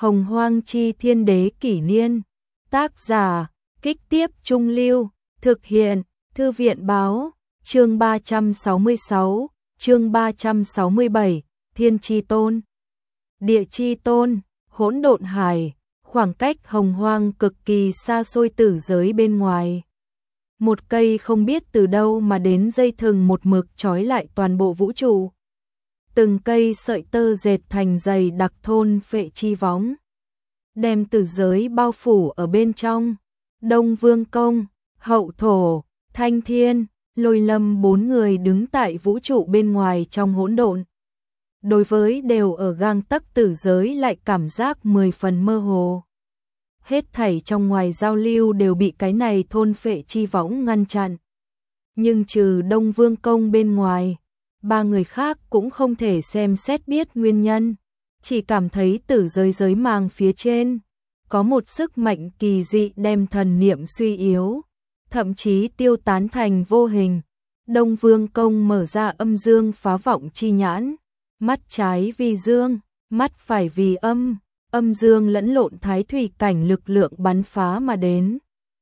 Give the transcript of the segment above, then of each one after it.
Hồng Hoang Chi Thiên Đế Kỷ Niên. Tác giả, Kích Tiếp Trung Lưu. Thực hiện, Thư viện Báo. Chương 366, chương 367, Thiên Chi Tôn. Địa Chi Tôn, Hỗn Độn Hải, khoảng cách Hồng Hoang cực kỳ xa xôi tử giới bên ngoài. Một cây không biết từ đâu mà đến dây thừng một mực trói lại toàn bộ vũ trụ. Từng cây sợi tơ dệt thành dày đặc thôn phệ chi võng, đem tử giới bao phủ ở bên trong. Đông Vương Công, Hậu Thổ, Thanh Thiên, Lôi Lâm bốn người đứng tại vũ trụ bên ngoài trong hỗn độn. Đối với đều ở gang tấc tử giới lại cảm giác 10 phần mơ hồ. Hết thảy trong ngoài giao lưu đều bị cái này thôn phệ chi võng ngăn chặn. Nhưng trừ Đông Vương Công bên ngoài, ba người khác cũng không thể xem xét biết nguyên nhân, chỉ cảm thấy tử giới màng phía trên có một sức mạnh kỳ dị đem thần niệm suy yếu, thậm chí tiêu tán thành vô hình. Đông Vương Công mở ra âm dương phá vọng chi nhãn, mắt trái vì dương, mắt phải vì âm, âm dương lẫn lộn thái thủy cảnh lực lượng bắn phá mà đến.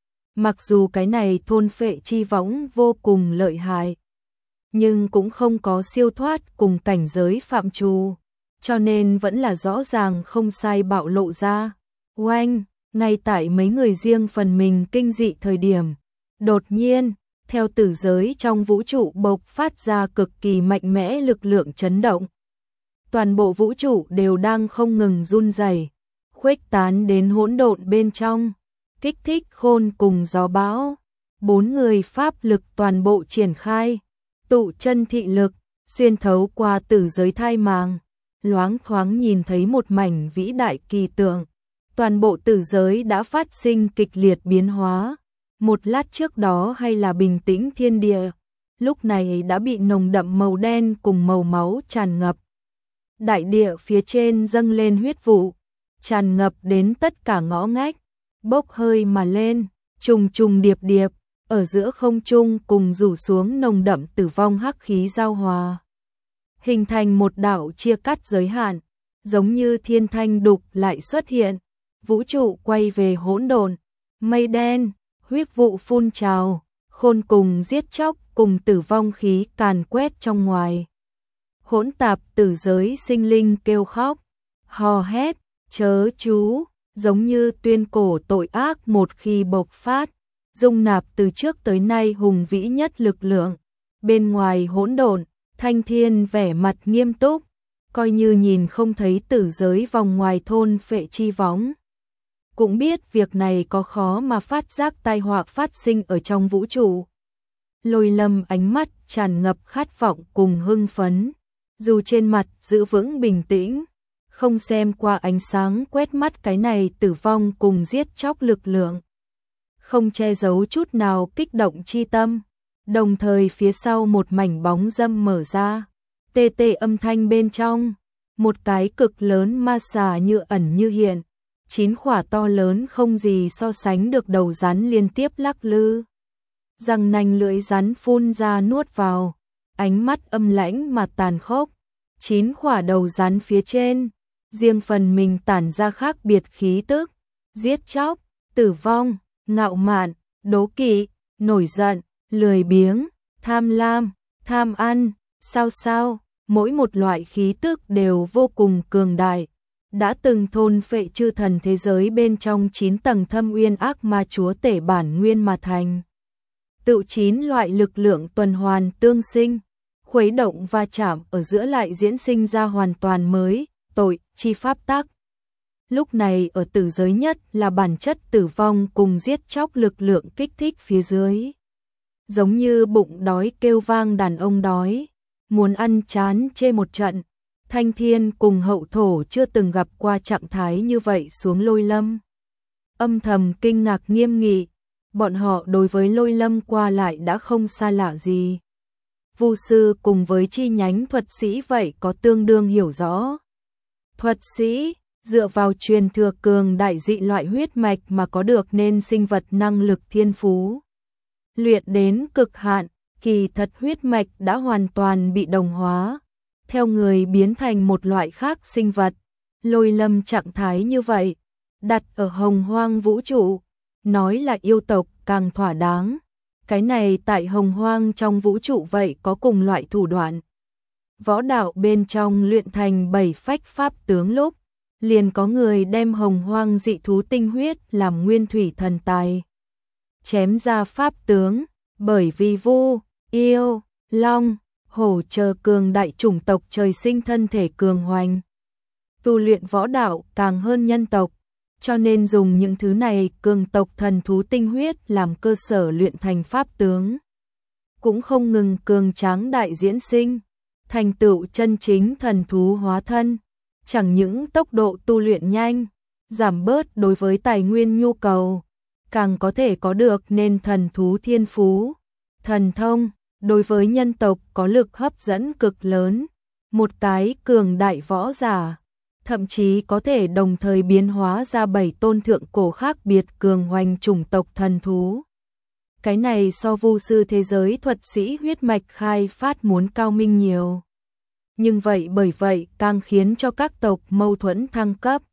Mặc dù cái này thôn phệ chi võng vô cùng lợi hại, nhưng cũng không có siêu thoát cùng cảnh giới phạm trù, cho nên vẫn là rõ ràng không sai bạo lộ ra. Oanh, ngay tại mấy người riêng phần mình kinh dị thời điểm, đột nhiên, theo tử giới trong vũ trụ bộc phát ra cực kỳ mạnh mẽ lực lượng chấn động. Toàn bộ vũ trụ đều đang không ngừng run rẩy, khuếch tán đến hỗn độn bên trong, kích thích khôn cùng gió bão. Bốn người pháp lực toàn bộ triển khai, tụ chân thị lực, xuyên thấu qua tử giới thai màng, loáng thoáng nhìn thấy một mảnh vĩ đại kỳ tượng. Toàn bộ tử giới đã phát sinh kịch liệt biến hóa. Một lát trước đó hay là bình tĩnh thiên địa, lúc này đã bị nồng đậm màu đen cùng màu máu tràn ngập. Đại địa phía trên dâng lên huyết vụ, tràn ngập đến tất cả ngõ ngách, bốc hơi mà lên, trùng trùng điệp điệp, ở giữa không trung cùng rủ xuống nồng đậm tử vong hắc khí giao hòa, hình thành một đạo chia cắt giới hạn, giống như thiên thanh đục lại xuất hiện. Vũ trụ quay về hỗn độn, mây đen, huyết vụ phun trào, khôn cùng giết chóc cùng tử vong khí càn quét trong ngoài. Hỗn tạp tử giới sinh linh kêu khóc, hò hét, chớ chú, giống như tuyên cổ tội ác một khi bộc phát, dung nạp từ trước tới nay hùng vĩ nhất lực lượng. Bên ngoài hỗn độn, Thanh Thiên vẻ mặt nghiêm túc, coi như nhìn không thấy tử giới vòng ngoài thôn phệ chi võng. Cũng biết việc này có khó mà phát giác tai họa phát sinh ở trong vũ trụ. Lôi Lâm ánh mắt tràn ngập khát vọng cùng hưng phấn, dù trên mặt giữ vững bình tĩnh, không xem qua ánh sáng quét mắt cái này tử vong cùng giết chóc lực lượng, không che giấu chút nào kích động chi tâm. Đồng thời phía sau một mảnh bóng dâm mở ra, tê tê âm thanh bên trong, một cái cực lớn ma xà như ẩn như hiện, 9 khỏa to lớn không gì so sánh được đầu rắn liên tiếp lắc lư. Răng nanh lưỡi rắn phun ra nuốt vào, ánh mắt âm lãnh mà tàn khốc. 9 khỏa đầu rắn phía trên, riêng phần mình tản ra khác biệt khí tức, giết chóc, tử vong, ngạo mạn, đố kỵ, nổi giận, lười biếng, tham lam, tham ăn, sao, mỗi một loại khí tức đều vô cùng cường đại. Đã từng thôn phệ chư thần thế giới bên trong 9 tầng thâm uyên ác ma chúa tể bản nguyên mà thành. Tự 9 loại lực lượng tuần hoàn tương sinh, khuấy động va chạm ở giữa lại diễn sinh ra hoàn toàn mới, tội, chi pháp tắc. Lúc này ở tử giới nhất là bản chất tử vong cùng giết chóc lực lượng kích thích phía dưới. Giống như bụng đói kêu vang đàn ông đói, muốn ăn chán chê một trận. Thanh Thiên cùng Hậu Thổ chưa từng gặp qua trạng thái như vậy xuống Lôi Lâm. Âm thầm kinh ngạc nghiêm nghị, bọn họ đối với Lôi Lâm qua lại đã không xa lạ gì. Vu sư cùng với chi nhánh thuật sĩ vậy có tương đương hiểu rõ. Thuật sĩ, dựa vào truyền thừa cường đại dị loại huyết mạch mà có được nên sinh vật năng lực thiên phú. Luyện đến cực hạn, kỳ thật huyết mạch đã hoàn toàn bị đồng hóa, theo người biến thành một loại khác sinh vật, Lôi lâm trạng thái như vậy, đặt ở hồng hoang vũ trụ, nói là yêu tộc càng thỏa đáng. Cái này tại hồng hoang trong vũ trụ vậy có cùng loại thủ đoạn. Võ đạo bên trong luyện thành 7 phách pháp tướng lúc, liền có người đem hồng hoang dị thú tinh huyết làm nguyên thủy thần tài. Chém ra pháp tướng, bởi vì vu, yêu, long, hổ chờ cường đại chủng tộc trời sinh thân thể cường hoành. Tu luyện võ đạo càng hơn nhân tộc, cho nên dùng những thứ này cường tộc thần thú tinh huyết làm cơ sở luyện thành pháp tướng. Cũng không ngừng cường tráng đại diễn sinh, thành tựu chân chính thần thú hóa thân, chẳng những tốc độ tu luyện nhanh, giảm bớt đối với tài nguyên nhu cầu, càng có thể có được nên thần thú thiên phú, thần thông, đối với nhân tộc có lực hấp dẫn cực lớn, một cái cường đại võ giả, thậm chí có thể đồng thời biến hóa ra 7 tôn thượng cổ khác biệt cường hoành chủng tộc thần thú. Cái này so vu sư thế giới thuật sĩ huyết mạch khai phát muốn cao minh nhiều. Nhưng vậy bởi vậy càng khiến cho các tộc mâu thuẫn thăng cấp.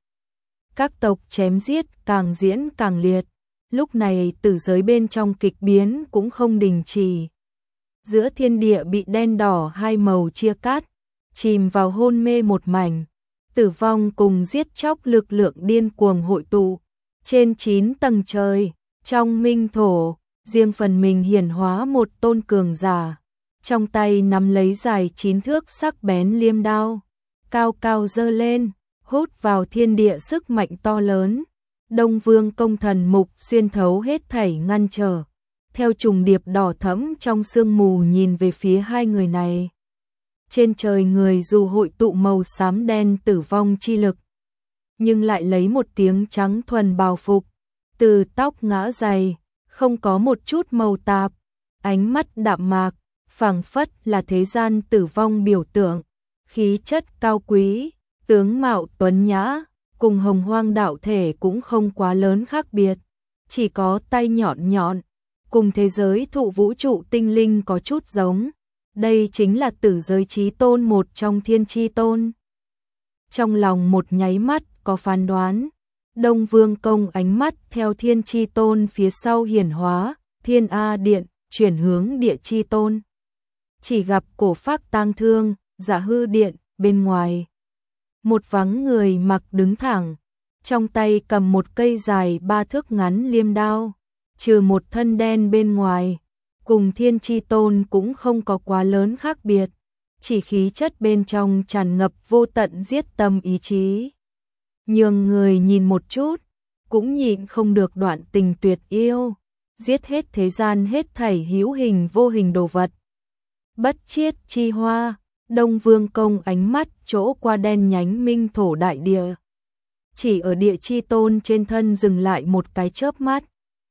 Các tộc chém giết càng diễn càng liệt. Lúc này tử giới bên trong kịch biến cũng không đình chỉ. Giữa thiên địa bị đen đỏ hai màu chia cắt, chìm vào hôn mê một mảnh. Tử vong cùng giết chóc lực lượng điên cuồng hội tụ. Trên 9 tầng trời, trong minh thổ, riêng phần mình hiển hóa một tôn cường giả. Trong tay nắm lấy dài 9 thước sắc bén liêm đao, cao cao giơ lên, hút vào thiên địa sức mạnh to lớn. Đông Vương công thần mục xuyên thấu hết thảy ngăn trở. Theo trùng điệp đỏ thẫm trong sương mù nhìn về phía hai người này. Trên trời người dù hội tụ màu xám đen tử vong chi lực, nhưng lại lấy một tiếng trắng thuần bào phục, từ tóc ngã dày, không có một chút màu tạp, ánh mắt đạm mạc, phảng phất là thế gian tử vong biểu tượng, khí chất cao quý, tướng mạo tuấn nhã, cùng hồng hoang đạo thể cũng không quá lớn khác biệt, chỉ có tay nhọn nhọn, cùng thế giới thụ vũ trụ tinh linh có chút giống. Đây chính là tử giới chí tôn một trong thiên chi tôn. Trong lòng một nháy mắt có phán đoán, Đông Vương công ánh mắt theo thiên chi tôn phía sau hiển hóa, thiên A điện, chuyển hướng địa chi tôn. Chỉ gặp cổ phác tang thương, giả hư điện, bên ngoài. Một vắng người mặc đứng thẳng, trong tay cầm một cây dài 3 thước ngắn liêm đao, trừ một thân đen bên ngoài. Cùng thiên chi tôn cũng không có quá lớn khác biệt, chỉ khí chất bên trong tràn ngập vô tận giết tâm ý chí. Nhường người nhìn một chút, cũng nhịn không được đoạn tình tuyệt yêu, giết hết thế gian hết thảy hữu hình vô hình đồ vật. Bất chiết chi hoa, Đông Vương công ánh mắt chỗ qua đen nhánh minh thổ đại địa. Chỉ ở địa chi tôn trên thân dừng lại một cái chớp mắt.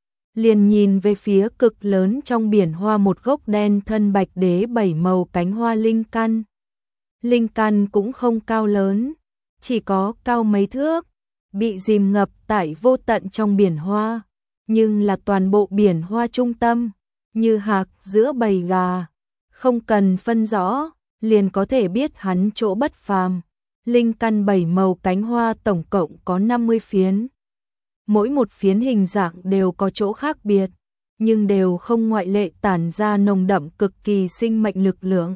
Liền nhìn về phía cực lớn trong biển hoa một gốc đen thân bạch đế 7 màu cánh hoa linh căn. Linh căn cũng không cao lớn, chỉ có cao mấy thước, bị dìm ngập tại vô tận trong biển hoa, nhưng là toàn bộ biển hoa trung tâm, như hạc giữa bầy gà, không cần phân rõ, liền có thể biết hắn chỗ bất phàm. Linh căn 7 màu cánh hoa tổng cộng có 50 phiến. Mỗi một phiến hình dạng đều có chỗ khác biệt, nhưng đều không ngoại lệ tản ra nồng đậm cực kỳ sinh mệnh lực lượng.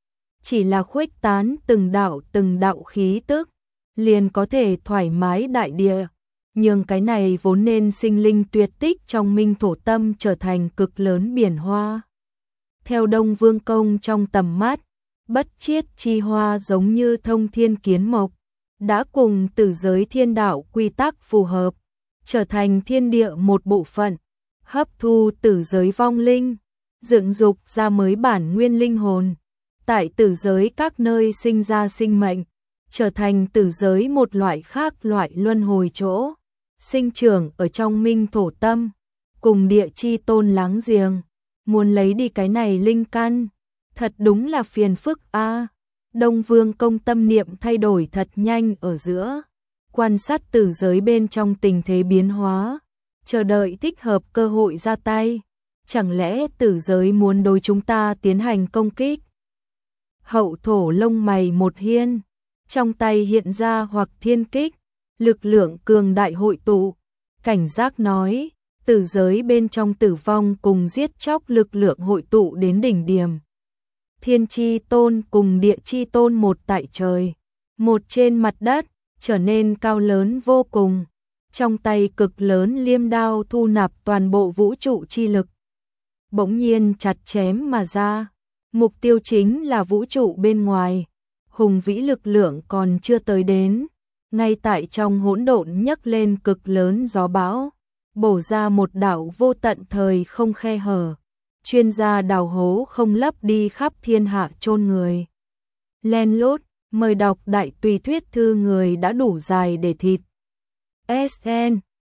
Chỉ là khuếch tán từng đạo khí tức, liền có thể thoải mái đại địa, nhưng cái này vốn nên sinh linh tuyệt tích trong minh thổ tâm trở thành cực lớn biển hoa. Theo Đông Vương công trong tầm mắt, bất chiết chi hoa giống như thông thiên kiến mộc, đã cùng tử giới thiên đạo quy tắc phù hợp, trở thành thiên địa một bộ phận, hấp thu tử giới vong linh, dựng dục ra mới bản nguyên linh hồn, tại tử giới các nơi sinh ra sinh mệnh, trở thành tử giới một loại khác loại luân hồi chỗ, sinh trưởng ở trong minh thổ tâm, cùng địa chi tôn láng giềng, muốn lấy đi cái này linh căn, thật đúng là phiền phức a. Đông Vương công tâm niệm thay đổi thật nhanh ở giữa, quan sát tử giới bên trong tình thế biến hóa, chờ đợi thích hợp cơ hội ra tay. Chẳng lẽ tử giới muốn đối chúng ta tiến hành công kích? Hậu thổ lông mày một hiên, trong tay hiện ra hoặc thiên kích, lực lượng cường đại hội tụ, cảnh giác nói, tử giới bên trong tử vong cùng giết chóc lực lượng hội tụ đến đỉnh điểm. Thiên chi tôn cùng địa chi tôn một tại trời, một trên mặt đất, trở nên cao lớn vô cùng, trong tay cực lớn liêm đao thu nạp toàn bộ vũ trụ chi lực. Bỗng nhiên chặt chém mà ra, mục tiêu chính là vũ trụ bên ngoài, hùng vĩ lực lượng còn chưa tới đến, ngay tại trong hỗn độn nhấc lên cực lớn gió bão, bổ ra một đạo vô tận thời không khe hở, chuyên gia đào hố không lấp đi khắp thiên hạ chôn người. Len lút, mời đọc đại tùy thuyết thư người đã đủ dài để thịt. SN